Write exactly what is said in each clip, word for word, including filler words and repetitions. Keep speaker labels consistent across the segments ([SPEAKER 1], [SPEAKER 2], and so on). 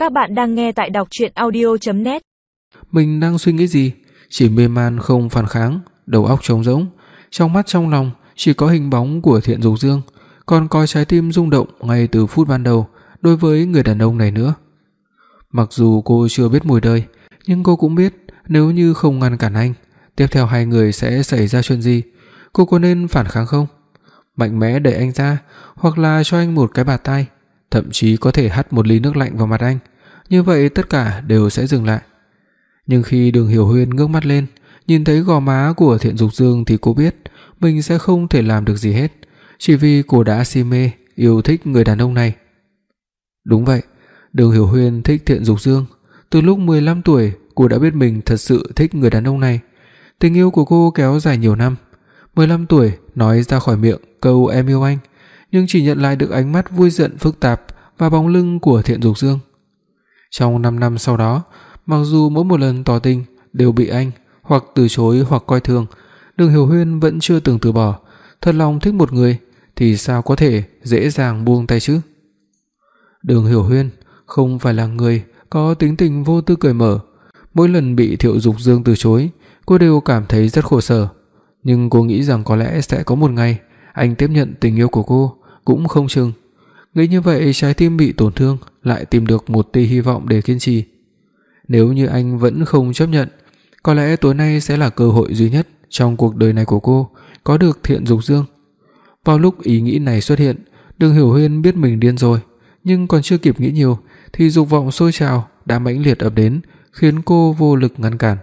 [SPEAKER 1] Các bạn đang nghe tại đọc truyện audio chấm net.
[SPEAKER 2] Mình đang suy nghĩ gì? Chỉ mê man không phản kháng, đầu óc trống rỗng, trong mắt trong lòng chỉ có hình bóng của Thiện Dục Dương, còn có trái tim rung động ngay từ phút ban đầu đối với người đàn ông này nữa. Mặc dù cô chưa biết mùi đời, nhưng cô cũng biết nếu như không ngăn cản anh, tiếp theo hai người sẽ xảy ra chuyện gì. Cô có nên phản kháng không? Mạnh mẽ đẩy anh ra, hoặc là cho anh một cái bạt tai, thậm chí có thể hắt một ly nước lạnh vào mặt anh, như vậy tất cả đều sẽ dừng lại. Nhưng khi Đường Hiểu Huyên ngước mắt lên, nhìn thấy gò má của Thiện Dục Dương thì cô biết mình sẽ không thể làm được gì hết, chỉ vì cô đã si mê, yêu thích người đàn ông này. Đúng vậy, Đường Hiểu Huyên thích Thiện Dục Dương. Từ lúc mười lăm tuổi, cô đã biết mình thật sự thích người đàn ông này. Tình yêu của cô kéo dài nhiều năm. mười lăm tuổi nói ra khỏi miệng câu em yêu anh, nhưng chỉ nhận lại được ánh mắt vui giận phức tạp và bóng lưng của Thiện Dục Dương. Trong năm năm sau đó, mặc dù mỗi một lần tỏ tình đều bị anh hoặc từ chối hoặc coi thường, Đường Hiểu Huyên vẫn chưa từng từ bỏ. Thật lòng thích một người thì sao có thể dễ dàng buông tay chứ? Đường Hiểu Huyên không phải là người có tính tình vô tư cởi mở. Mỗi lần bị Thiệu Dục Dương từ chối, cô đều cảm thấy rất khổ sở. Nhưng cô nghĩ rằng có lẽ sẽ có một ngày anh tiếp nhận tình yêu của cô, cũng không chừng. Nghĩ như vậy, trái tim bị tổn thương lại tìm được một tia hy vọng để kiên trì. Nếu như anh vẫn không chấp nhận, có lẽ tối nay sẽ là cơ hội duy nhất trong cuộc đời này của cô có được Thiện Dục Dương. Vào lúc ý nghĩ này xuất hiện, Đường Hiểu Huyên biết mình điên rồi, nhưng còn chưa kịp nghĩ nhiều thì dục vọng sôi trào đã mãnh liệt ập đến, khiến cô vô lực ngăn cản.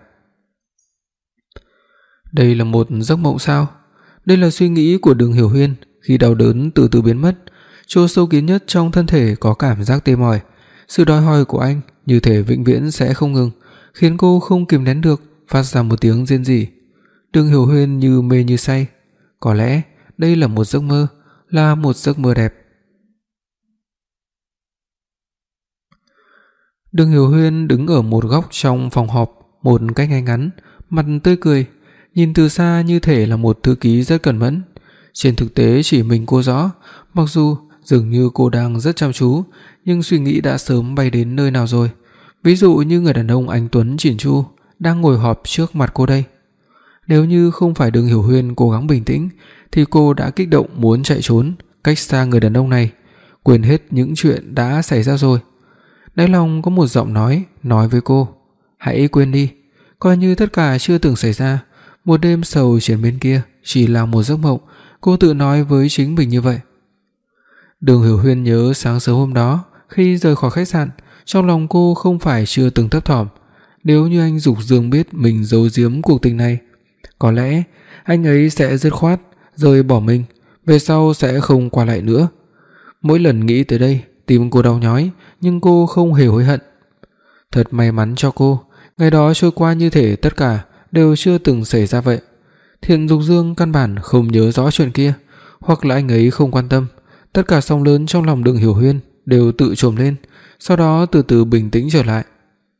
[SPEAKER 2] Đây là một giấc mộng sao? Đây là suy nghĩ của Đường Hiểu Huyên khi đau đớn từ từ biến mất. Chỗ sâu kín nhất trong thân thể có cảm giác tê mỏi. Sự đòi hỏi của anh như thể vĩnh viễn sẽ không ngừng, khiến cô không kìm nén được phát ra một tiếng rên rỉ. Đường Hiểu Huyên như mê như say. Có lẽ đây là một giấc mơ, là một giấc mơ đẹp. Đường Hiểu Huyên đứng ở một góc trong phòng họp một cách ngay ngắn, mặt tươi cười, nhìn từ xa như thể là một thư ký rất cẩn mẫn. Trên thực tế chỉ mình cô rõ, mặc dù dường như cô đang rất chăm chú, nhưng suy nghĩ đã sớm bay đến nơi nào rồi. Ví dụ như người đàn ông anh tuấn chỉn chu đang ngồi họp trước mặt cô đây. Nếu như không phải Đường Hiểu Huyên cố gắng bình tĩnh thì cô đã kích động muốn chạy trốn, cách xa người đàn ông này, quên hết những chuyện đã xảy ra rồi. Đáy lòng có một giọng nói nói với cô, hãy quên đi, coi như tất cả chưa từng xảy ra. Một đêm sầu trên bên kia chỉ là một giấc mộng, cô tự nói với chính mình như vậy. Đường Hiểu Huyên nhớ sáng sớm hôm đó, khi rời khỏi khách sạn, trong lòng cô không phải chưa từng thấp thỏm. Nếu như anh Dục Dương biết mình giấu giếm cuộc tình này, có lẽ anh ấy sẽ dứt khoát rời bỏ mình, về sau sẽ không qua lại nữa. Mỗi lần nghĩ tới đây, tim cô đau nhói, nhưng cô không hề hối hận. Thật may mắn cho cô, ngày đó trôi qua như thể tất cả đều chưa từng xảy ra vậy. Thiện Dục Dương căn bản không nhớ rõ chuyện kia, hoặc là anh ấy không quan tâm. Tất cả sóng lớn trong lòng Đường Hiểu Huyên đều tự trồi lên, sau đó từ từ bình tĩnh trở lại.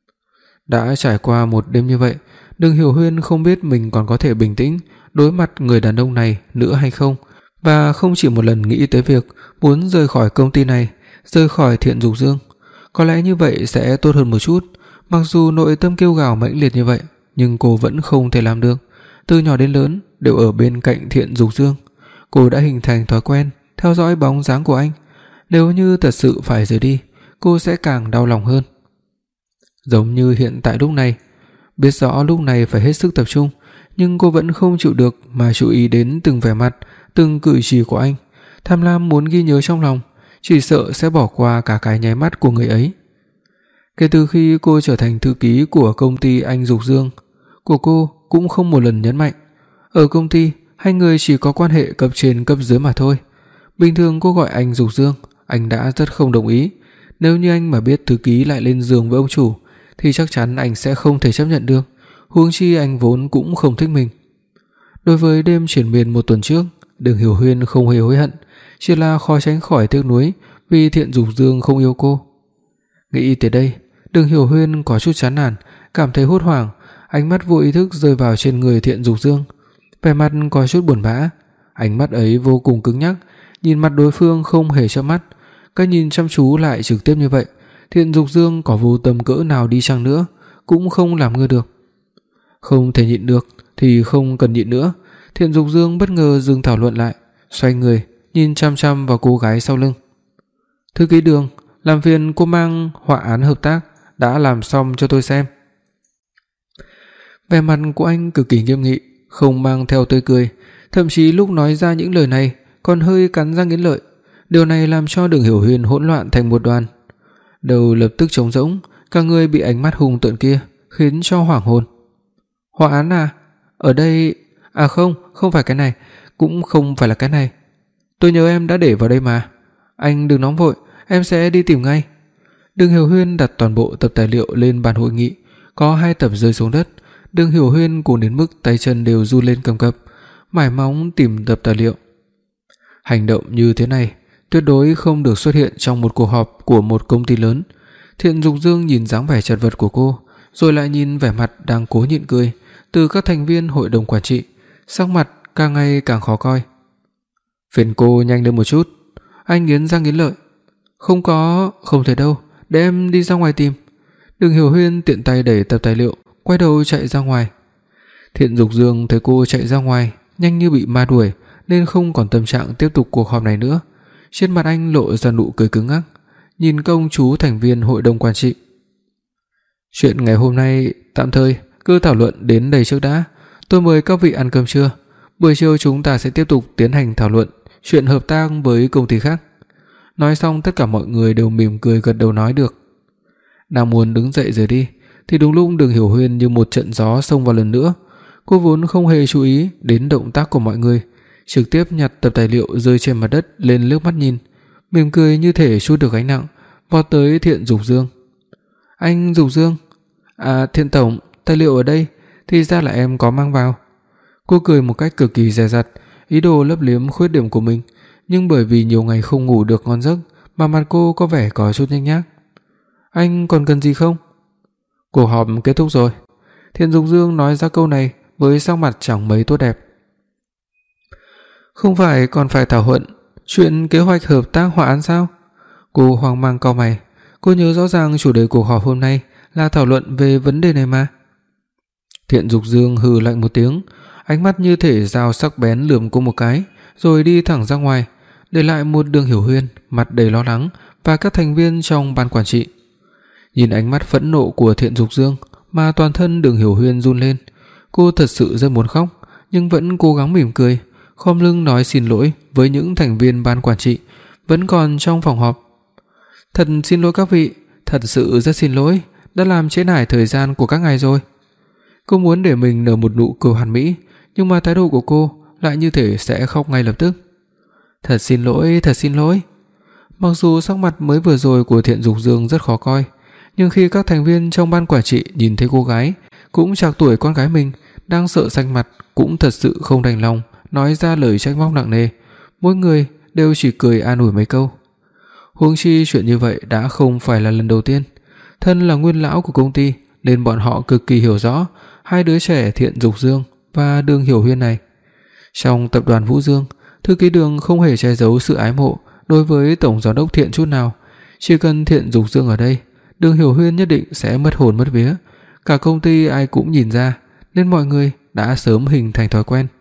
[SPEAKER 2] Đã trải qua một đêm như vậy, Đường Hiểu Huyên không biết mình còn có thể bình tĩnh đối mặt người đàn ông này nữa hay không, và không chỉ một lần nghĩ tới việc muốn rời khỏi công ty này, rời khỏi Thiện Dục Dương. Có lẽ như vậy sẽ tốt hơn một chút. Mặc dù nội tâm kêu gào mãnh liệt như vậy, nhưng cô vẫn không thể làm được. Từ nhỏ đến lớn đều ở bên cạnh Thiện Dục Dương, cô đã hình thành thói quen theo dõi bóng dáng của anh. Nếu như thật sự phải rời đi, cô sẽ càng đau lòng hơn. Giống như hiện tại lúc này, biết rõ lúc này phải hết sức tập trung, nhưng cô vẫn không chịu được mà chú ý đến từng vẻ mặt, từng cử chỉ của anh. Tham lam muốn ghi nhớ trong lòng, chỉ sợ sẽ bỏ qua cả cái nháy mắt của người ấy. Kể từ khi cô trở thành thư ký của công ty anh Dục Dương, của cô cũng không một lần nhấn mạnh. Ở công ty, hai người chỉ có quan hệ cấp trên cấp dưới mà thôi. Bình thường cô gọi anh Dục Dương, anh đã rất không đồng ý. Nếu như anh mà biết thư ký lại lên giường với ông chủ thì chắc chắn anh sẽ không thể chấp nhận được, huống chi anh vốn cũng không thích mình. Đối với đêm triển miên một tuần trước, Đường Hiểu Huyên không hề hối hận, chỉ là khó tránh khỏi tiếc nuối vì Thiện Dục Dương không yêu cô. Nghĩ tới đây, Đường Hiểu Huyên có chút chán nản, cảm thấy hốt hoảng, ánh mắt vô ý thức rơi vào trên người Thiện Dục Dương. Vẻ mặt có chút buồn bã, ánh mắt ấy vô cùng cứng nhắc, nhìn mặt đối phương không hề chớp mắt. Cái nhìn chăm chú lại trực tiếp như vậy, Thiện Dục Dương có vô tâm cỡ nào đi chăng nữa cũng không làm ngơ được. Không thể nhịn được thì không cần nhịn nữa. Thiện Dục Dương bất ngờ dừng thảo luận lại, xoay người nhìn chăm chăm vào cô gái sau lưng. "Thư ký Đường, làm phiền cô mang họa án hợp tác đã làm xong cho tôi xem." Vẻ mặt của anh cực kỳ nghiêm nghị, không mang theo tươi cười, thậm chí lúc nói ra những lời này còn hơi cắn răng nghiến lợi. Điều này làm cho Đường Hiểu Huyền hỗn loạn thành một đoàn, đầu lập tức trống rỗng, cả người bị ánh mắt hung tợn kia khiến cho hoảng hồn. "Họa án à? Ở đây à không, không phải cái này, cũng không phải là cái này. Tôi nhớ em đã để vào đây mà. Anh đừng nóng vội, em sẽ đi tìm ngay." Đường Hiểu Huyên đặt toàn bộ tập tài liệu lên bàn hội nghị, có hai tập rơi xuống đất. Đường Hiểu Huyên cuồng đến mức tay chân đều run lên cầm cập, mải móng tìm tập tài liệu. Hành động như thế này tuyệt đối không được xuất hiện trong một cuộc họp của một công ty lớn. Thiện Dục Dương nhìn dáng vẻ chật vật của cô, rồi lại nhìn vẻ mặt đang cố nhịn cười từ các thành viên hội đồng quản trị, sắc mặt càng ngày càng khó coi. "Phiền cô nhanh lên một chút." Anh nghiến răng nghiến lợi. "Không có, không thể đâu, để em đi ra ngoài tìm." Đường Hiểu Huyên tiện tay đẩy tập tài liệu, quay đầu chạy ra ngoài. Thiện Dục Dương thấy cô chạy ra ngoài nhanh như bị ma đuổi nên không còn tâm trạng tiếp tục cuộc họp này nữa. Trên mặt anh lộ ra nụ cười cứng ngắc, nhìn công chú thành viên hội đồng quản trị. "Chuyện ngày hôm nay tạm thời cứ thảo luận đến đây trước đã. Tôi mời các vị ăn cơm trưa. Buổi chiều chúng ta sẽ tiếp tục tiến hành thảo luận chuyện hợp tác với công ty khác." Nói xong tất cả mọi người đều mỉm cười gật đầu nói được. Đang muốn đứng dậy rời đi thì đúng lúc Đường Hiểu Huyên như một trận gió xông vào lần nữa. Cô vốn không hề chú ý đến động tác của mọi người, trực tiếp nhặt tập tài liệu rơi trên mặt đất lên liếc mắt nhìn, mỉm cười như thể trút được gánh nặng, vọt tới Thiện Dục Dương. "Anh Dục Dương, à Thiện tổng, tài liệu ở đây, thì ra là em có mang vào." Cô cười một cách cực kỳ dè dặt, ý đồ lấp liếm khuyết điểm của mình, nhưng bởi vì nhiều ngày không ngủ được ngon giấc mà mặt cô có vẻ có chút nhếch nhác. "Anh còn cần gì không?" "Cuộc họp kết thúc rồi." Thiện Dục Dương nói ra câu này với sắc mặt chẳng mấy tốt đẹp. "Không phải còn phải thảo luận chuyện kế hoạch hợp tác họa án sao?" Cô hoang mang cau mày, cô nhớ rõ ràng chủ đề cuộc họp hôm nay là thảo luận về vấn đề này mà. Thiện Dục Dương hừ lạnh một tiếng, ánh mắt như thể dao sắc bén lườm cô một cái, rồi đi thẳng ra ngoài, để lại một Đường Hiểu Huyên mặt đầy lo lắng và các thành viên trong ban quản trị. Nhìn ánh mắt phẫn nộ của Thiện Dục Dương mà toàn thân Đường Hiểu Huyên run lên. Cô thật sự rất muốn khóc, nhưng vẫn cố gắng mỉm cười, khom lưng nói xin lỗi với những thành viên ban quản trị vẫn còn trong phòng họp. "Thật xin lỗi các vị, thật sự rất xin lỗi, đã làm trễ nải thời gian của các ngài rồi." Cô muốn để mình nở một nụ cười hoàn mỹ, nhưng mà thái độ của cô lại như thể sẽ khóc ngay lập tức. "Thật xin lỗi, thật xin lỗi." Mặc dù sắc mặt mới vừa rồi của Thiện Dục Dương rất khó coi, nhưng khi các thành viên trong ban quản trị nhìn thấy cô gái cũng trạc tuổi con gái mình đang sợ xanh mặt, cũng thật sự không đành lòng nói ra lời trách móc nặng nề, mỗi người đều chỉ cười an ủi mấy câu. Huống chi chuyện như vậy đã không phải là lần đầu tiên. Thân là nguyên lão của công ty nên bọn họ cực kỳ hiểu rõ hai đứa trẻ Thiện Dục Dương và Đường Hiểu Huyên này. Trong tập đoàn Vũ Dương, thư ký Đường không hề che giấu sự ái mộ đối với tổng giám đốc Thiện chút nào. Chỉ cần Thiện Dục Dương ở đây, Đường Hiểu Huyên nhất định sẽ mất hồn mất vía. Cả công ty ai cũng nhìn ra, nên mọi người đã sớm hình thành thói quen.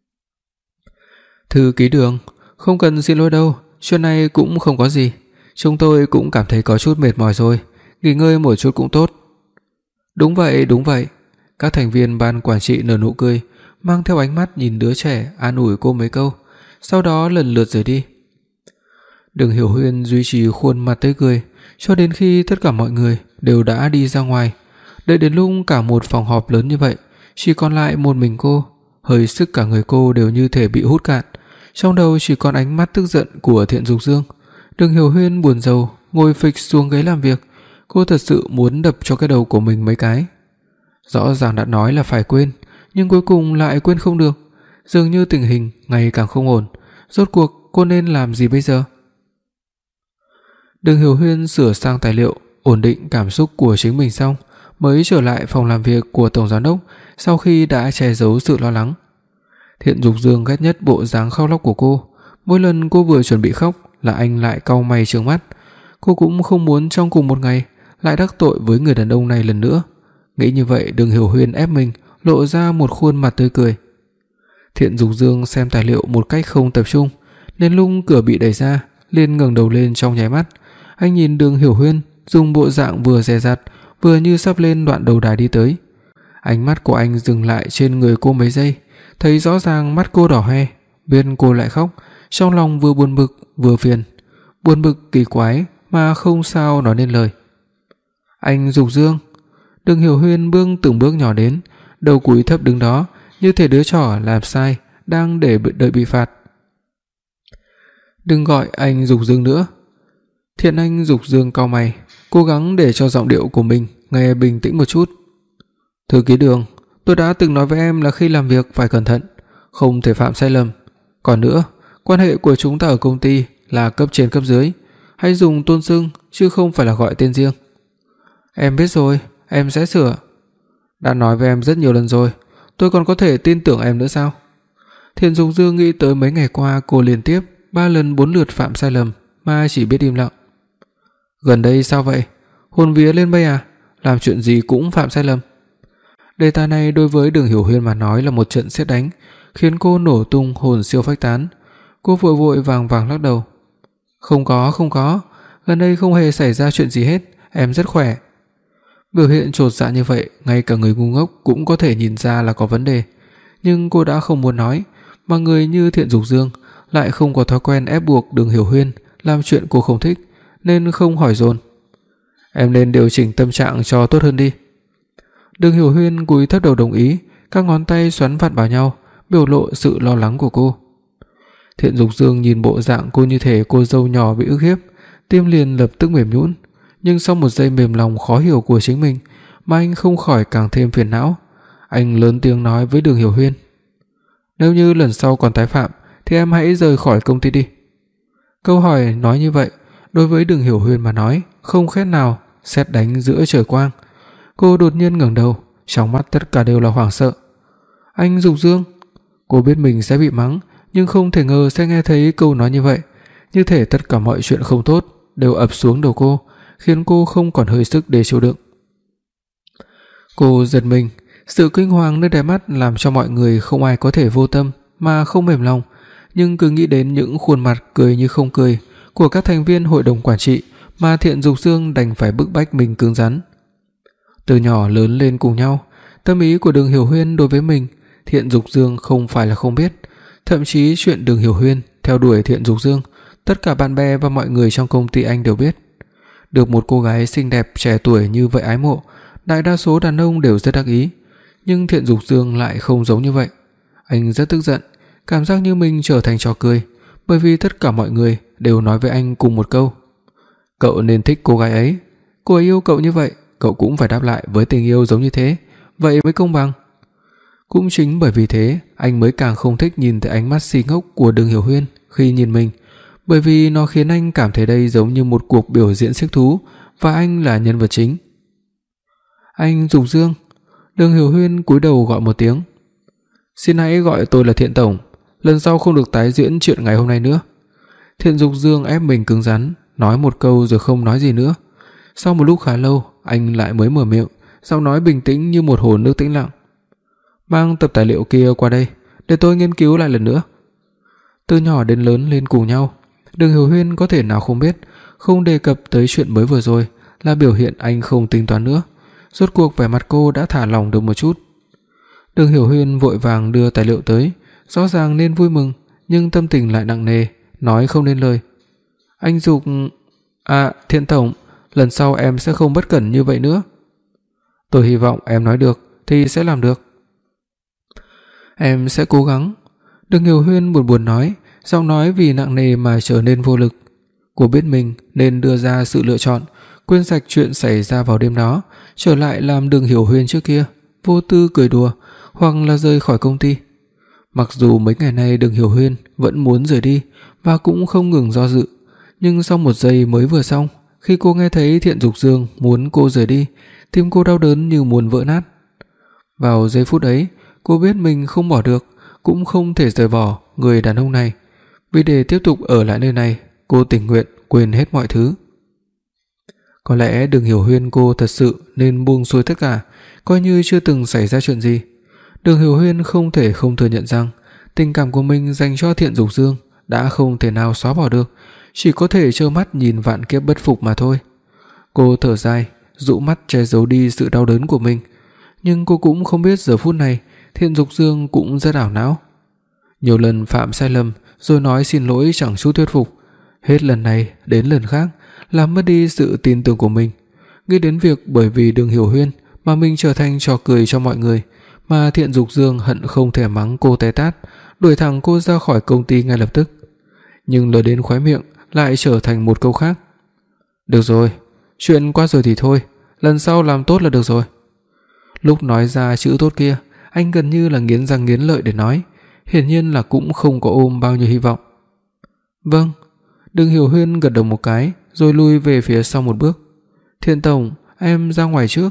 [SPEAKER 2] "Thư ký Đường, không cần xin lỗi đâu, chuyện này cũng không có gì. Chúng tôi cũng cảm thấy có chút mệt mỏi rồi, nghỉ ngơi một chút cũng tốt." "Đúng vậy, đúng vậy." Các thành viên ban quản trị nở nụ cười, mang theo ánh mắt nhìn đứa trẻ an ủi cô mấy câu, sau đó lần lượt rời đi. Đường Hiểu Huyên duy trì khuôn mặt tươi cười cho đến khi tất cả mọi người đều đã đi ra ngoài. Đợi đến lúc cả một phòng họp lớn như vậy chỉ còn lại một mình cô, hơi sức cả người cô đều như thể bị hút cạn, trong đầu chỉ còn ánh mắt tức giận của Thiện Dục Dương. Đường Hiểu Huyên buồn rầu ngồi phịch xuống ghế làm việc, cô thật sự muốn đập cho cái đầu của mình mấy cái. Rõ ràng đã nói là phải quên, nhưng cuối cùng lại quên không được. Dường như tình hình ngày càng không ổn, rốt cuộc cô nên làm gì bây giờ? Đường Hiểu Huyên sửa sang tài liệu, ổn định cảm xúc của chính mình xong, mới trở lại phòng làm việc của tổng giám đốc sau khi đã che giấu sự lo lắng. Thiện Dục Dương ghét nhất bộ dáng khóc lóc của cô, mỗi lần cô vừa chuẩn bị khóc là anh lại cau mày trừng mắt. Cô cũng không muốn trong cùng một ngày lại đắc tội với người đàn ông này lần nữa. Nghĩ như vậy, Đường Hiểu Huyên ép mình lộ ra một khuôn mặt tươi cười. Thiện Dục Dương xem tài liệu một cách không tập trung, nên lúc cửa bị đẩy ra, liền ngẩng đầu lên trong nháy mắt. Anh nhìn Đường Hiểu Huyên dùng bộ dạng vừa dè dặt, vừa như sắp lên đoạn đầu đài đi tới. Ánh mắt của anh dừng lại trên người cô mấy giây, thấy rõ ràng mắt cô đỏ hoe, biết cô lại khóc, trong lòng vừa buồn bực vừa phiền. Buồn bực kỳ quái mà không sao nói nên lời. "Anh Dục Dương." Đường Hiểu Huyên bước từng bước nhỏ đến, đầu cúi thấp đứng đó, như thể đứa trò làm sai đang để đợi bị phạt. "Đừng gọi anh Dục Dương nữa." Thiện Anh Dục Dương cau mày, cố gắng để cho giọng điệu của mình nghe bình tĩnh một chút. "Thư ký Đường, tôi đã từng nói với em là khi làm việc phải cẩn thận, không thể phạm sai lầm. Còn nữa, quan hệ của chúng ta ở công ty là cấp trên cấp dưới, hãy dùng tôn xưng chứ không phải là gọi tên riêng." "Em biết rồi, em sẽ sửa." "Đã nói với em rất nhiều lần rồi, tôi còn có thể tin tưởng em nữa sao?" Thiện Dục Dương nghĩ tới mấy ngày qua cô liên tiếp ba lần bốn lượt phạm sai lầm mà chỉ biết im lặng. "Gần đây sao vậy? Hồn vía lên mây à? Làm chuyện gì cũng phạm sai lầm?" Đề tài này đối với Đường Hiểu Huyên mà nói là một trận sét đánh, khiến cô nổ tung hồn siêu phách tán. Cô vội vội vàng vàng lắc đầu. "Không có, không có, gần đây không hề xảy ra chuyện gì hết, em rất khỏe." Biểu hiện chột dạ như vậy, ngay cả người ngu ngốc cũng có thể nhìn ra là có vấn đề, nhưng cô đã không muốn nói, mà người như Thiện Dục Dương lại không có thói quen ép buộc Đường Hiểu Huyên làm chuyện cô không thích, nên không hỏi dồn. "Em nên điều chỉnh tâm trạng cho tốt hơn đi." Đường Hiểu Huyên cúi thấp đầu đồng ý, các ngón tay xoắn vặn vào nhau, biểu lộ sự lo lắng của cô. Thiện Dục Dương nhìn bộ dạng cô như thể cô dâu nhỏ bị ức hiếp, tim liền lập tức mềm nhũn, nhưng sau một giây mềm lòng khó hiểu của chính mình, mà anh không khỏi càng thêm phiền não. Anh lớn tiếng nói với Đường Hiểu Huyên: "Nếu như lần sau còn tái phạm thì em hãy rời khỏi công ty đi." Câu hỏi nói như vậy, đối với Đường Hiểu Huyên mà nói, không khác nào sét đánh giữa trời quang. Cô đột nhiên ngẩng đầu, trong mắt tất cả đều là hoảng sợ. "Anh Dục Dương." Cô biết mình sẽ bị mắng, nhưng không thể ngờ sẽ nghe thấy câu nói như vậy, như thể tất cả mọi chuyện không tốt đều ập xuống đầu cô, khiến cô không còn hơi sức để chịu đựng. Cô giật mình, sự kinh hoàng nơi đáy mắt làm cho mọi người không ai có thể vô tâm mà không mềm lòng, nhưng cứ nghĩ đến những khuôn mặt cười như không cười của các thành viên hội đồng quản trị mà Thiện Dục Dương đành phải bức bách mình cứng rắn. Từ nhỏ lớn lên cùng nhau, tâm ý của Đường Hiểu Huyên đối với mình, Thiện Dục Dương không phải là không biết, thậm chí chuyện Đường Hiểu Huyên theo đuổi Thiện Dục Dương, tất cả bạn bè và mọi người trong công ty anh đều biết. Được một cô gái xinh đẹp trẻ tuổi như vậy ái mộ, đại đa số đàn ông đều rất đắc ý, nhưng Thiện Dục Dương lại không giống như vậy. Anh rất tức giận, cảm giác như mình trở thành trò cười, bởi vì tất cả mọi người đều nói với anh cùng một câu: "Cậu nên thích cô gái ấy, cô ấy yêu cậu như vậy, cậu cũng phải đáp lại với tình yêu giống như thế, vậy mới công bằng." Cũng chính bởi vì thế, anh mới càng không thích nhìn thấy ánh mắt si ngốc của Đường Hiểu Huyên khi nhìn mình, bởi vì nó khiến anh cảm thấy đây giống như một cuộc biểu diễn xiếc thú và anh là nhân vật chính. "Anh Dục Dương." Đường Hiểu Huyên cúi đầu gọi một tiếng. "Xin hãy gọi tôi là Thiện tổng, lần sau không được tái diễn chuyện ngày hôm nay nữa." Thiện Dục Dương ép mình cứng rắn, nói một câu rồi không nói gì nữa. Sau một lúc khá lâu, anh lại mới mở miệng, giọng nói bình tĩnh như một hồ nước tĩnh lặng: "Mang tập tài liệu kia qua đây, để tôi nghiên cứu lại lần nữa." Từ nhỏ đến lớn lên cùng nhau, Đường Hiểu Huyên có thể nào không biết, không đề cập tới chuyện mới vừa rồi là biểu hiện anh không tính toán nữa. Rốt cuộc vẻ mặt cô đã thả lỏng được một chút. Đường Hiểu Huyên vội vàng đưa tài liệu tới, rõ ràng nên vui mừng, nhưng tâm tình lại nặng nề, nói không nên lời. "Anh Dục... À, Thiện tổng, lần sau em sẽ không bất cẩn như vậy nữa." "Tôi hy vọng em nói được thì sẽ làm được." "Em sẽ cố gắng." Đường Hiểu Huyên buồn buồn nói, giọng nói vì nặng nề mà trở nên vô lực. Cô biết mình nên đưa ra sự lựa chọn, quên sạch chuyện xảy ra vào đêm đó, trở lại làm Đường Hiểu Huyên trước kia, vô tư cười đùa, hoặc là rời khỏi công ty. Mặc dù mấy ngày nay Đường Hiểu Huyên vẫn muốn rời đi và cũng không ngừng do dự, nhưng sau một giây mới vừa xong, khi cô nghe thấy Thiện Dục Dương muốn cô rời đi, tim cô đau đớn như muốn vỡ nát. Vào giây phút ấy, cô biết mình không bỏ được, cũng không thể rời bỏ người đàn ông này. Vì để tiếp tục ở lại nơi này, cô tình nguyện quên hết mọi thứ. Có lẽ Đường Hiểu Huyên cô thật sự nên buông xuôi tất cả, coi như chưa từng xảy ra chuyện gì. Đường Hiểu Huyên không thể không thừa nhận rằng tình cảm của mình dành cho Thiện Dục Dương đã không thể nào xóa bỏ được, chỉ có thể trơ mắt nhìn vạn kiếp bất phục mà thôi. Cô thở dài, dụ mắt che giấu đi sự đau đớn của mình, nhưng cô cũng không biết giờ phút này Thiện Dục Dương cũng rất ảo não. Nhiều lần phạm sai lầm rồi nói xin lỗi chẳng chút thuyết phục, hết lần này đến lần khác làm mất đi sự tin tưởng của mình. Nghĩ đến việc bởi vì Đường Hiểu Huyên mà mình trở thành trò cười cho mọi người, mà Thiện Dục Dương hận không thể mắng cô té tát, đuổi thẳng cô ra khỏi công ty ngay lập tức. Nhưng lời đến khóe miệng lại trở thành một câu khác. Được rồi, chuyện qua rồi thì thôi, lần sau làm tốt là được rồi. Lúc nói ra chữ tốt kia, anh gần như là nghiến răng nghiến lợi để nói, hiển nhiên là cũng không có ôm bao nhiêu hy vọng. Vâng. Đường Hiểu Huyên gật đầu một cái rồi lui về phía sau một bước. Thiện tổng, em ra ngoài trước.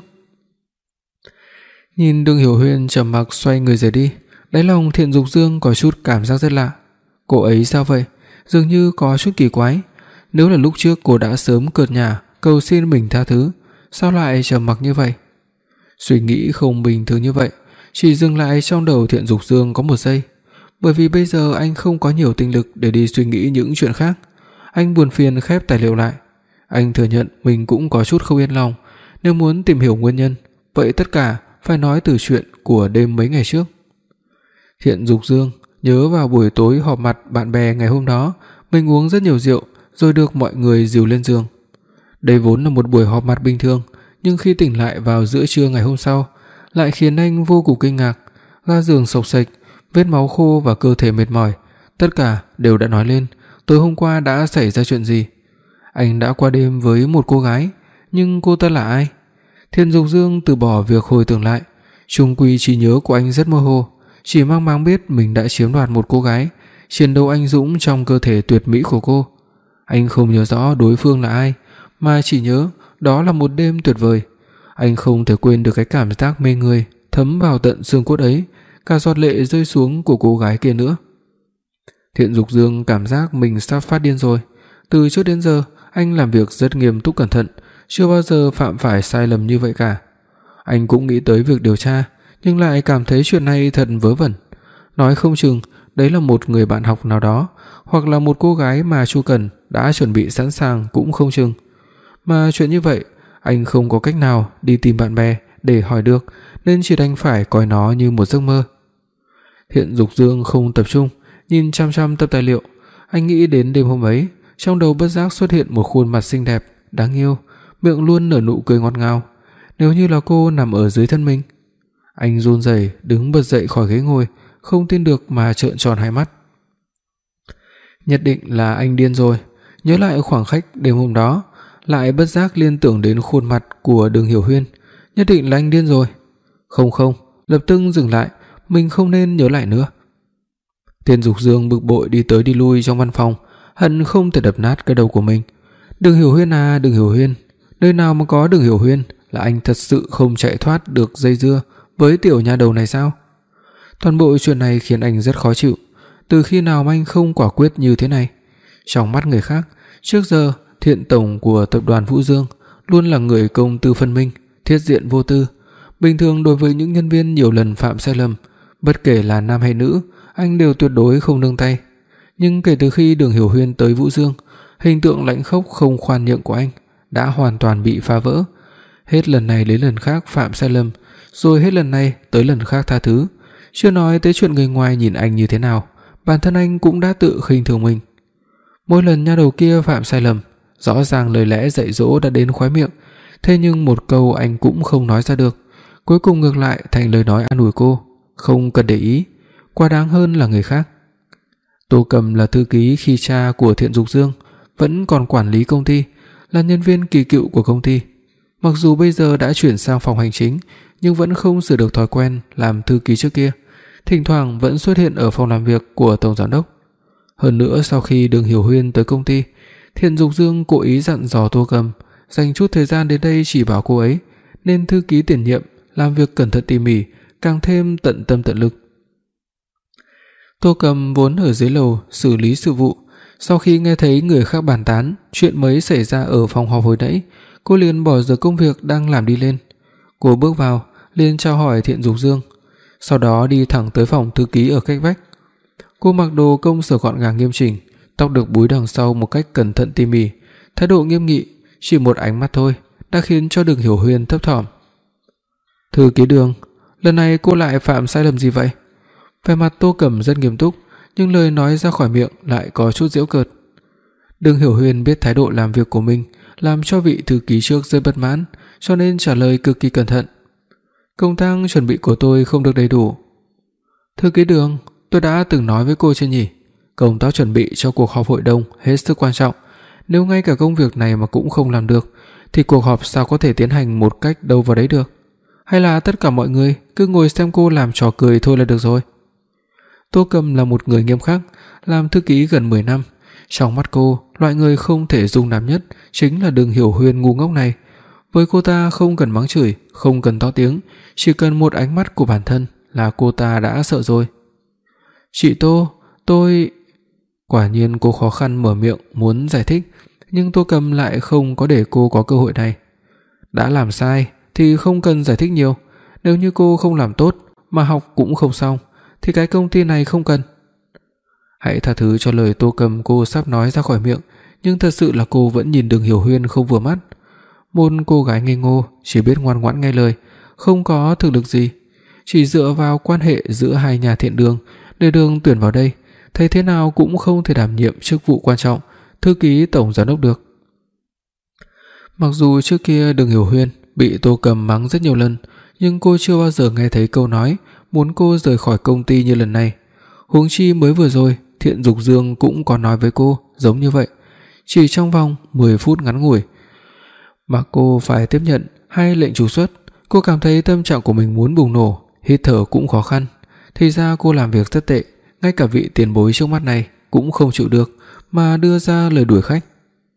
[SPEAKER 2] Nhìn Đường Hiểu Huyên trầm mặc xoay người rời đi, đáy lòng Thiện Dục Dương có chút cảm giác rất lạ. Cô ấy sao vậy? Dường như có chút kỳ quái. Nếu là lúc trước cô đã sớm cợt nhả cầu xin mình tha thứ, sao lại trầm mặc như vậy? Suy nghĩ không bình thường như vậy chỉ dừng lại trong đầu Thiện Dục Dương có một giây, bởi vì bây giờ anh không có nhiều tinh lực để đi suy nghĩ những chuyện khác. Anh buồn phiền khép tài liệu lại. Anh thừa nhận mình cũng có chút không yên lòng, nếu muốn tìm hiểu nguyên nhân, vậy tất cả phải nói từ chuyện của đêm mấy ngày trước. Thiện Dục Dương nhớ vào buổi tối họp mặt bạn bè ngày hôm đó, mình uống rất nhiều rượu rồi được mọi người dìu lên giường. Đây vốn là một buổi họp mặt bình thường, nhưng khi tỉnh lại vào giữa trưa ngày hôm sau, lại khiến anh vô cùng kinh ngạc. Ga giường xộc xệch, vết máu khô và cơ thể mệt mỏi, tất cả đều đã nói lên tối hôm qua đã xảy ra chuyện gì. Anh đã qua đêm với một cô gái, nhưng cô ta là ai? Thiện Dục Dương từ bỏ việc hồi tưởng lại, chung quy trí nhớ của anh rất mơ hồ, chỉ mang máng biết mình đã chiếm đoạt một cô gái, chiến đấu anh dũng trong cơ thể tuyệt mỹ của cô. Anh không nhớ rõ đối phương là ai, mà chỉ nhớ đó là một đêm tuyệt vời. Anh không thể quên được cái cảm giác mê người thấm vào tận xương cốt ấy, cả giọt lệ rơi xuống của cô gái kia nữa. Thiện Dục Dương cảm giác mình sắp phát điên rồi. Từ trước đến giờ, anh làm việc rất nghiêm túc cẩn thận, chưa bao giờ phạm phải sai lầm như vậy cả. Anh cũng nghĩ tới việc điều tra, nhưng lại cảm thấy chuyện này thật vớ vẩn. Nói không chừng đấy là một người bạn học nào đó, hoặc là một cô gái mà Chu Cần đã chuẩn bị sẵn sàng cũng không chừng. Mà chuyện như vậy, anh không có cách nào đi tìm bạn bè để hỏi được, nên chỉ đành phải coi nó như một giấc mơ. Thiện Dục Dương không tập trung, nhìn chăm chăm tập tài liệu. Anh nghĩ đến đêm hôm ấy, trong đầu bất giác xuất hiện một khuôn mặt xinh đẹp, đáng yêu, miệng luôn nở nụ cười ngọt ngào. Nếu như là cô nằm ở dưới thân mình. Anh run rẩy đứng bật dậy khỏi ghế ngồi, không tin được mà trợn tròn hai mắt. Nhất định là anh điên rồi. Nhớ lại khoảng khắc đêm hôm đó, lại bất giác liên tưởng đến khuôn mặt của Đường Hiểu Huyên. Nhất định là anh điên rồi. Không không, lập tức dừng lại, mình không nên nhớ lại nữa. Thiện Dục Dương bực bội đi tới đi lui trong văn phòng, hận không thể đập nát cái đầu của mình. Đường Hiểu Huyên à, Đường Hiểu Huyên, nơi nào mà có Đường Hiểu Huyên là anh thật sự không chạy thoát được dây dưa với tiểu nha đầu này sao? Toàn bộ chuyện này khiến anh rất khó chịu. Từ khi nào mà anh không quả quyết như thế này? Trong mắt người khác, trước giờ Thiện tổng của tập đoàn Vũ Dương luôn là người công tư phân minh, thiết diện vô tư. Bình thường đối với những nhân viên nhiều lần phạm sai lầm, bất kể là nam hay nữ, anh đều tuyệt đối không nương tay. Nhưng kể từ khi Đường Hiểu Huyên tới Vũ Dương, hình tượng lãnh khốc không khoan nhượng của anh đã hoàn toàn bị phá vỡ. Hết lần này đến lần khác phạm sai lầm, rồi hết lần này tới lần khác tha thứ. Chưa nói tới chuyện người ngoài nhìn anh như thế nào, bản thân anh cũng đã tự khinh thường mình. Mỗi lần nha đầu kia phạm sai lầm, rõ ràng lời lẽ dạy dỗ đã đến khóe miệng, thế nhưng một câu anh cũng không nói ra được. Cuối cùng ngược lại thành lời nói an ủi cô, không cần để ý, quá đáng hơn là người khác. Tô Cầm là thư ký khi cha của Thiện Dục Dương, vẫn còn quản lý công ty, là nhân viên kỳ cựu của công ty. Mặc dù bây giờ đã chuyển sang phòng hành chính, nhưng vẫn không sửa được thói quen làm thư ký trước kia, thỉnh thoảng vẫn xuất hiện ở phòng làm việc của tổng giám đốc. Hơn nữa sau khi Đường Hiểu Huyên tới công ty, Thiện Dục Dương cố ý dặn dò Tô Cầm dành chút thời gian đến đây chỉ bảo cô ấy, nên thư ký tiền nhiệm làm việc cẩn thận tỉ mỉ, càng thêm tận tâm tận lực. Tô Cầm vốn ở dưới lầu xử lý sự vụ, sau khi nghe thấy người khác bàn tán chuyện mới xảy ra ở phòng họp hồi nãy, cô liền bỏ dở công việc đang làm đi lên. Cô bước vào, liền chào hỏi Thiện Dục Dương, sau đó đi thẳng tới phòng thư ký ở cách vách. Cô mặc đồ công sở gọn gàng nghiêm chỉnh, tóc được búi đằng sau một cách cẩn thận tỉ mỉ, thái độ nghiêm nghị, chỉ một ánh mắt thôi đã khiến cho Đường Hiểu Huyên thấp thỏm. "Thư ký Đường, lần này cô lại phạm sai lầm gì vậy?" Vẻ mặt Tô Cẩm rất nghiêm túc, nhưng lời nói ra khỏi miệng lại có chút giễu cợt. Đường Hiểu Huyên biết thái độ làm việc của mình làm cho vị thư ký trước rất bất mãn, cho nên trả lời cực kỳ cẩn thận. "Công tác chuẩn bị của tôi không được đầy đủ." "Thư ký Đường, tôi đã từng nói với cô chưa nhỉ? Công tác chuẩn bị cho cuộc họp hội đồng hết sức quan trọng, nếu ngay cả công việc này mà cũng không làm được thì cuộc họp sao có thể tiến hành một cách đâu vào đấy được? Hay là tất cả mọi người cứ ngồi xem cô làm trò cười thôi là được rồi?" Tô Cầm là một người nghiêm khắc, làm thư ký gần mười năm, trong mắt cô, loại người không thể dung nạp nhất chính là Đường Hiểu Huyên ngu ngốc này. Với cô ta không cần mắng chửi, không cần to tiếng, chỉ cần một ánh mắt của bản thân là cô ta đã sợ rồi. "Chị Tô, tôi..." Quả nhiên cô khó khăn mở miệng muốn giải thích, nhưng Tô Cầm lại không có để cô có cơ hội này. Đã làm sai thì không cần giải thích nhiều, nếu như cô không làm tốt mà học cũng không xong thì cái công ty này không cần. Hãy tha thứ cho lời Tô Cầm cô sắp nói ra khỏi miệng, nhưng thật sự là cô vẫn nhìn Đường Hiểu Huyên không vừa mắt. Một cô gái ngây ngô chỉ biết ngoan ngoãn nghe lời, không có thực lực gì, chỉ dựa vào quan hệ giữa hai nhà Thiện Đường để Đường tuyển vào đây, thấy thế nào cũng không thể đảm nhiệm chức vụ quan trọng thư ký tổng giám đốc được. Mặc dù trước kia Đường Hiểu Huyên bị Tô Cầm mắng rất nhiều lần, nhưng cô chưa bao giờ nghe thấy câu nói muốn cô rời khỏi công ty như lần này. Huống chi mới vừa rồi Thiện Dục Dương cũng có nói với cô giống như vậy, chỉ trong vòng mười phút ngắn ngủi mà cô phải tiếp nhận hai lệnh trục xuất. Cô cảm thấy tâm trạng của mình muốn bùng nổ, hít thở cũng khó khăn. Thì ra cô làm việc rất tệ, ngay cả vị tiền bối trước mắt này cũng không chịu được mà đưa ra lời đuổi khách.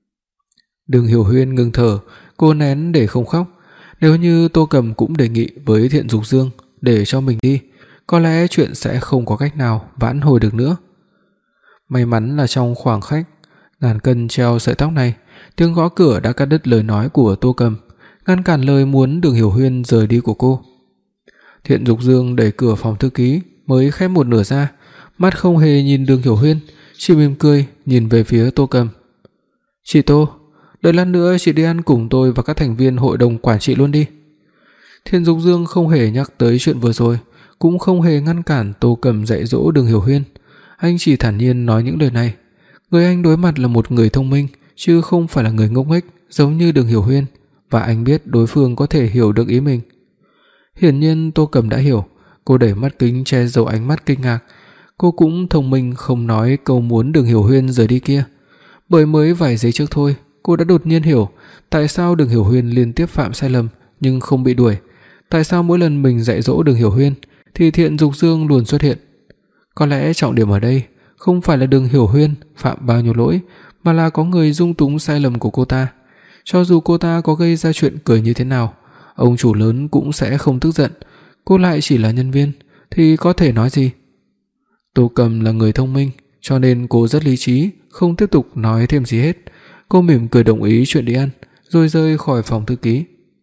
[SPEAKER 2] Đường Hiểu Huyên ngừng thở, cô nén để không khóc. Nếu như Tô Cầm cũng đề nghị với Thiện Dục Dương để cho mình đi, có lẽ chuyện sẽ không có cách nào vãn hồi được nữa. May mắn là trong khoảng khách ngàn cân treo sợi tóc này, tiếng gõ cửa đã cắt đứt lời nói của Tô Cầm, ngăn cản lời muốn Đường Hiểu Huyên rời đi của cô. Thiện Dục Dương đẩy cửa phòng thư ký mới khép một nửa ra, mắt không hề nhìn Đường Hiểu Huyên, chỉ mỉm cười nhìn về phía Tô Cầm. "Chị Tô, đợi lát nữa chị đi ăn cùng tôi và các thành viên hội đồng quản trị luôn đi." Thiện Dục Dương không hề nhắc tới chuyện vừa rồi, cũng không hề ngăn cản Tô Cầm dạy dỗ Đường Hiểu Huyên. Anh chỉ thản nhiên nói những lời này. Người anh đối mặt là một người thông minh, chứ không phải là người ngốc nghếch giống như Đường Hiểu Huyên, và anh biết đối phương có thể hiểu được ý mình. Hiển nhiên Tô Cầm đã hiểu, cô đẩy mắt kính che giấu ánh mắt kinh ngạc. Cô cũng thông minh không nói câu muốn Đường Hiểu Huyên rời đi kia, bởi mới vài giây trước thôi, cô đã đột nhiên hiểu tại sao Đường Hiểu Huyên liên tiếp phạm sai lầm nhưng không bị đuổi, tại sao mỗi lần mình dạy dỗ Đường Hiểu Huyên thì Thiện Dục Dương luôn xuất hiện. Có lẽ trọng điểm ở đây không phải là Đường Hiểu Huyên phạm bao nhiêu lỗi, mà là có người dung túng sai lầm của cô ta. Cho dù cô ta có gây ra chuyện cười như thế nào, ông chủ lớn cũng sẽ không tức giận, cô lại chỉ là nhân viên thì có thể nói gì. Tô Cầm là người thông minh, cho nên cô rất lý trí, không tiếp tục nói thêm gì hết. Cô mỉm cười đồng ý chuyện đi ăn, rồi rời khỏi phòng thư ký.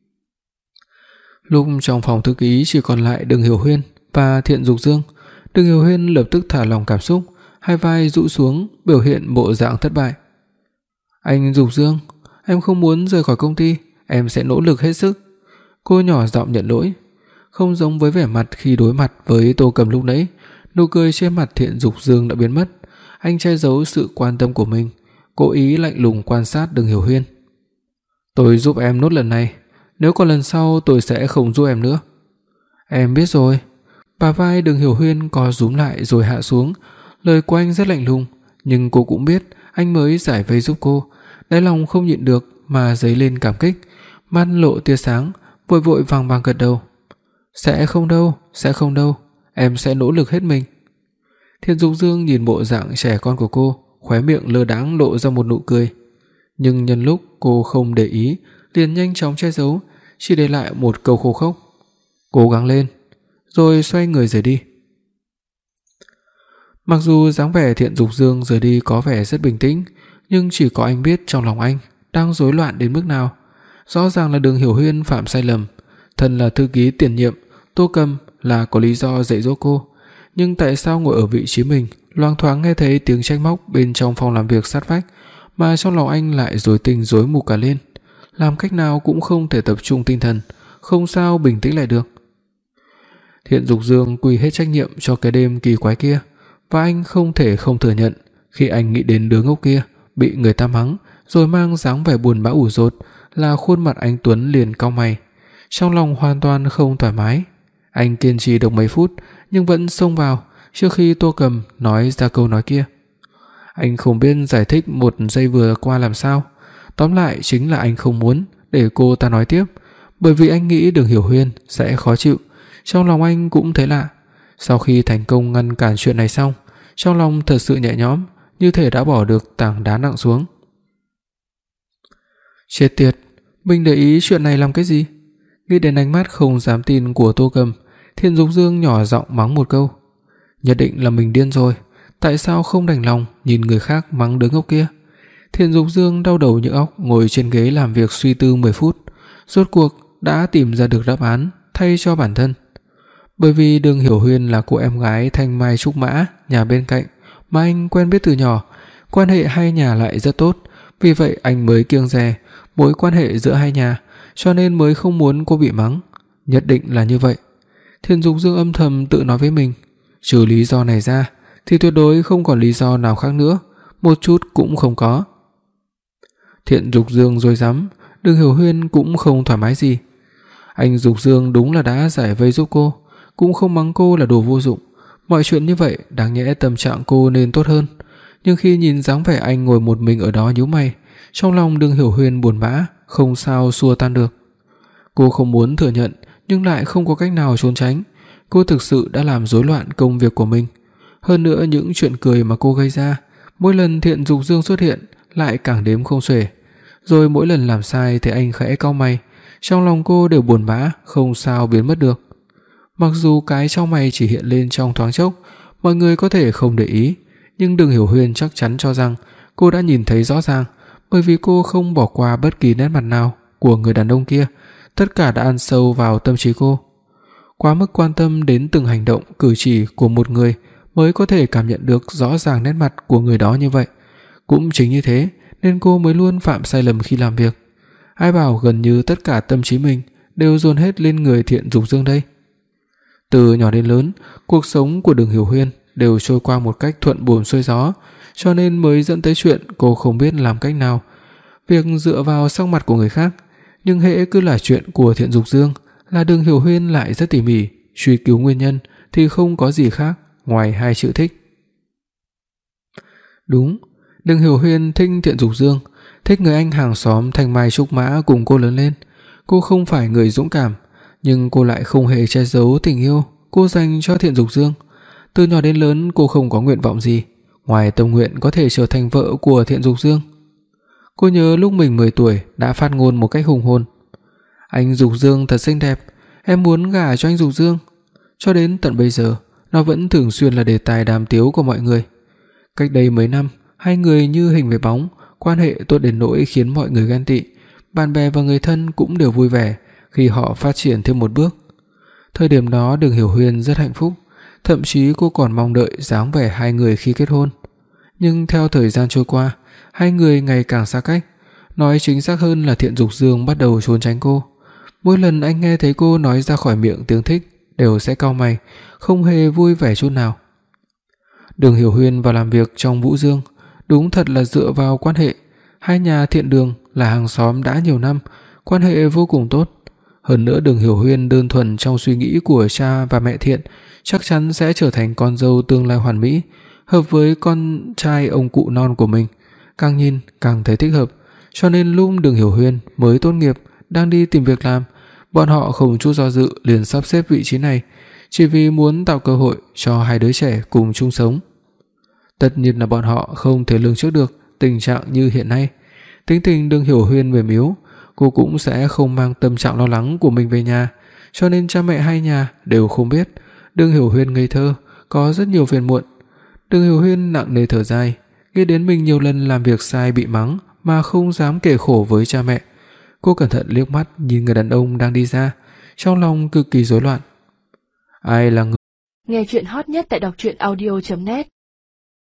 [SPEAKER 2] Lúc trong phòng thư ký chỉ còn lại Đường Hiểu Huyên và Thiện Dục Dương, Đường Hiểu Huyên lập tức thả lỏng cảm xúc, hai vai rũ xuống, biểu hiện bộ dạng thất bại. "Anh Dục Dương, em không muốn rời khỏi công ty, em sẽ nỗ lực hết sức." Cô nhỏ giọng nhận lỗi. Không giống với vẻ mặt khi đối mặt với Tô Cầm lúc nãy, nụ cười trên mặt Thiện Dục Dương đã biến mất. Anh che giấu sự quan tâm của mình, cố ý lạnh lùng quan sát Đường Hiểu Huyên. "Tôi giúp em nốt lần này, nếu còn lần sau tôi sẽ không giúp em nữa." "Em biết rồi." Bả vai Đường Hiểu Huyên co rúm lại rồi hạ xuống. Lời của anh rất lạnh lùng, nhưng cô cũng biết anh mới giải vây giúp cô, đáy lòng không nhịn được mà dấy lên cảm kích, mắt lộ tia sáng, vội vội vàng vàng gật đầu. "Sẽ không đâu, sẽ không đâu, em sẽ nỗ lực hết mình." Thiện Dục Dương nhìn bộ dạng trẻ con của cô, khóe miệng lơ đãng lộ ra một nụ cười, nhưng nhân lúc cô không để ý, liền nhanh chóng che giấu, chỉ để lại một câu khô khốc: "Cố gắng lên." Rồi xoay người rời đi. Mặc dù dáng vẻ Thiện Dục Dương rời đi có vẻ rất bình tĩnh, nhưng chỉ có anh biết trong lòng anh đang rối loạn đến mức nào. Rõ ràng là Đường Hiểu Huyên phạm sai lầm, thân là thư ký tiền nhiệm, Tô Cầm là có lý do dạy dỗ cô, nhưng tại sao ngồi ở vị trí mình, loáng thoáng nghe thấy tiếng trách móc bên trong phòng làm việc sát vách, mà trong lòng anh lại rối tinh rối mù cả lên, làm cách nào cũng không thể tập trung tinh thần, không sao bình tĩnh lại được. Thiện Dục Dương quy hết trách nhiệm cho cái đêm kỳ quái kia, và anh không thể không thừa nhận, khi anh nghĩ đến đứa ngốc kia bị người ta mắng rồi mang dáng vẻ buồn bã ủ rột, là khuôn mặt anh tuấn liền cau mày, trong lòng hoàn toàn không thoải mái. Anh kiên trì được mấy phút nhưng vẫn xông vào trước khi Tô Cầm nói ra câu nói kia. Anh không biết giải thích một giây vừa qua làm sao, tóm lại chính là anh không muốn để cô ta nói tiếp, bởi vì anh nghĩ Đường Hiểu Huyên sẽ khó chịu. Trong lòng anh cũng thấy lạ, sau khi thành công ngăn cản chuyện này xong, trong lòng thật sự nhẹ nhõm, như thể đã bỏ được tảng đá nặng xuống. Chết tiệt, mình để ý chuyện này làm cái gì? Nghĩ đến ánh mắt không dám tin của Tô Cầm, Thiện Dục Dương nhỏ giọng mắng một câu. Nhất định là mình điên rồi, tại sao không đành lòng nhìn người khác mắng đứa ngốc kia? Thiện Dục Dương đau đầu như óc ngồi trên ghế làm việc suy tư mười phút, rốt cuộc đã tìm ra được đáp án thay cho bản thân. Bởi vì Đường Hiểu Huyên là cô em gái Thanh Mai Trúc Mã nhà bên cạnh mà anh quen biết từ nhỏ, quan hệ hai nhà lại rất tốt, vì vậy anh mới kiêng dè mối quan hệ giữa hai nhà, cho nên mới không muốn cô bị mắng. Nhất định là như vậy. Thiện Dục Dương âm thầm tự nói với mình, trừ lý do này ra thì tuyệt đối không còn lý do nào khác nữa, một chút cũng không có. Thiện Dục Dương rối rắm, Đường Hiểu Huyên cũng không thoải mái gì. Anh Dục Dương đúng là đã giải vây giúp cô, cũng không mắng cô là đồ vô dụng. Mọi chuyện như vậy đáng nhẽ tâm trạng cô nên tốt hơn, nhưng khi nhìn dáng vẻ anh ngồi một mình ở đó nhíu mày, trong lòng Đường Hiểu Huyên buồn bã, không sao xua tan được. Cô không muốn thừa nhận nhưng lại không có cách nào trốn tránh. Cô thực sự đã làm rối loạn công việc của mình. Hơn nữa những chuyện cười mà cô gây ra, mỗi lần Thiện Dục Dương xuất hiện lại càng đếm không xuể. Rồi mỗi lần làm sai thì anh khẽ cau mày, trong lòng cô đều buồn bã, không sao biến mất được. Mặc dù cái chau mày chỉ hiện lên trong thoáng chốc, mọi người có thể không để ý, nhưng Đường Hiểu Huyên chắc chắn cho rằng cô đã nhìn thấy rõ ràng, bởi vì cô không bỏ qua bất kỳ nét mặt nào của người đàn ông kia, tất cả đã ăn sâu vào tâm trí cô. Quá mức quan tâm đến từng hành động cử chỉ của một người mới có thể cảm nhận được rõ ràng nét mặt của người đó như vậy. Cũng chính như thế nên cô mới luôn phạm sai lầm khi làm việc. Ai bảo gần như tất cả tâm trí mình đều dồn hết lên người Thiện Dục Dương đây. Từ nhỏ đến lớn, cuộc sống của Đường Hiểu Huyên đều trôi qua một cách thuận buồm xuôi gió, cho nên mới dẫn tới chuyện cô không biết làm cách nào. Việc dựa vào sắc mặt của người khác, nhưng hễ cứ là chuyện của Thiện Dục Dương là Đường Hiểu Huyên lại rất tỉ mỉ truy cứu nguyên nhân, thì không có gì khác ngoài hai chữ thích. Đúng, Đường Hiểu Huyên thích Thiện Dục Dương, thích người anh hàng xóm Thanh Mai Trúc Mã cùng cô lớn lên. Cô không phải người dũng cảm, nhưng cô lại không hề che giấu tình yêu cô dành cho Thiện Dục Dương. Từ nhỏ đến lớn cô không có nguyện vọng gì ngoài tâm nguyện có thể trở thành vợ của Thiện Dục Dương. Cô nhớ lúc mình mười tuổi đã phát ngôn một cách hùng hồn: "Anh Dục Dương thật xinh đẹp, em muốn gả cho anh Dục Dương." Cho đến tận bây giờ, nó vẫn thường xuyên là đề tài đàm tiếu của mọi người. Cách đây mấy năm, hai người như hình với bóng, quan hệ tốt đến nỗi khiến mọi người ghen tị, bạn bè và người thân cũng đều vui vẻ khi họ phát triển thêm một bước. Thời điểm đó Đường Hiểu Huyên rất hạnh phúc, thậm chí cô còn mong đợi dáng vẻ hai người khi kết hôn. Nhưng theo thời gian trôi qua, hai người ngày càng xa cách, nói chính xác hơn là Thiện Dục Dương bắt đầu trốn tránh cô. Mỗi lần anh nghe thấy cô nói ra khỏi miệng tiếng thích đều sẽ cau mày, không hề vui vẻ chút nào. Đường Hiểu Huyên vào làm việc trong Vũ Dương, đúng thật là dựa vào quan hệ. Hai nhà Thiện Đường là hàng xóm đã nhiều năm, quan hệ vô cùng tốt. Hơn nữa Đường Hiểu Huyên đơn thuần trong suy nghĩ của cha và mẹ Thiện, chắc chắn sẽ trở thành con dâu tương lai hoàn mỹ, hợp với con trai ông cụ non của mình. Càng nhìn càng thấy thích hợp, cho nên lúc Đường Hiểu Huyên mới tốt nghiệp đang đi tìm việc làm, bọn họ không chút do dự liền sắp xếp vị trí này, chỉ vì muốn tạo cơ hội cho hai đứa trẻ cùng chung sống. Tất nhiên là bọn họ không thể lường trước được tình trạng như hiện nay. Tính tình Đường Hiểu Huyên mềm yếu, cô cũng sẽ không mang tâm trạng lo lắng của mình về nhà, cho nên cha mẹ hai nhà đều không biết Đường Hiểu Huyên ngây thơ, có rất nhiều phiền muộn. Đường Hiểu Huyên nặng nề thở dài, nghĩ đến mình nhiều lần làm việc sai bị mắng mà không dám kể khổ với cha mẹ. Cô cẩn thận liếc mắt nhìn người đàn ông đang đi ra, trong lòng cực kỳ rối loạn. Ai là người?
[SPEAKER 1] Nghe truyện hot nhất tại đọc truyện audio chấm net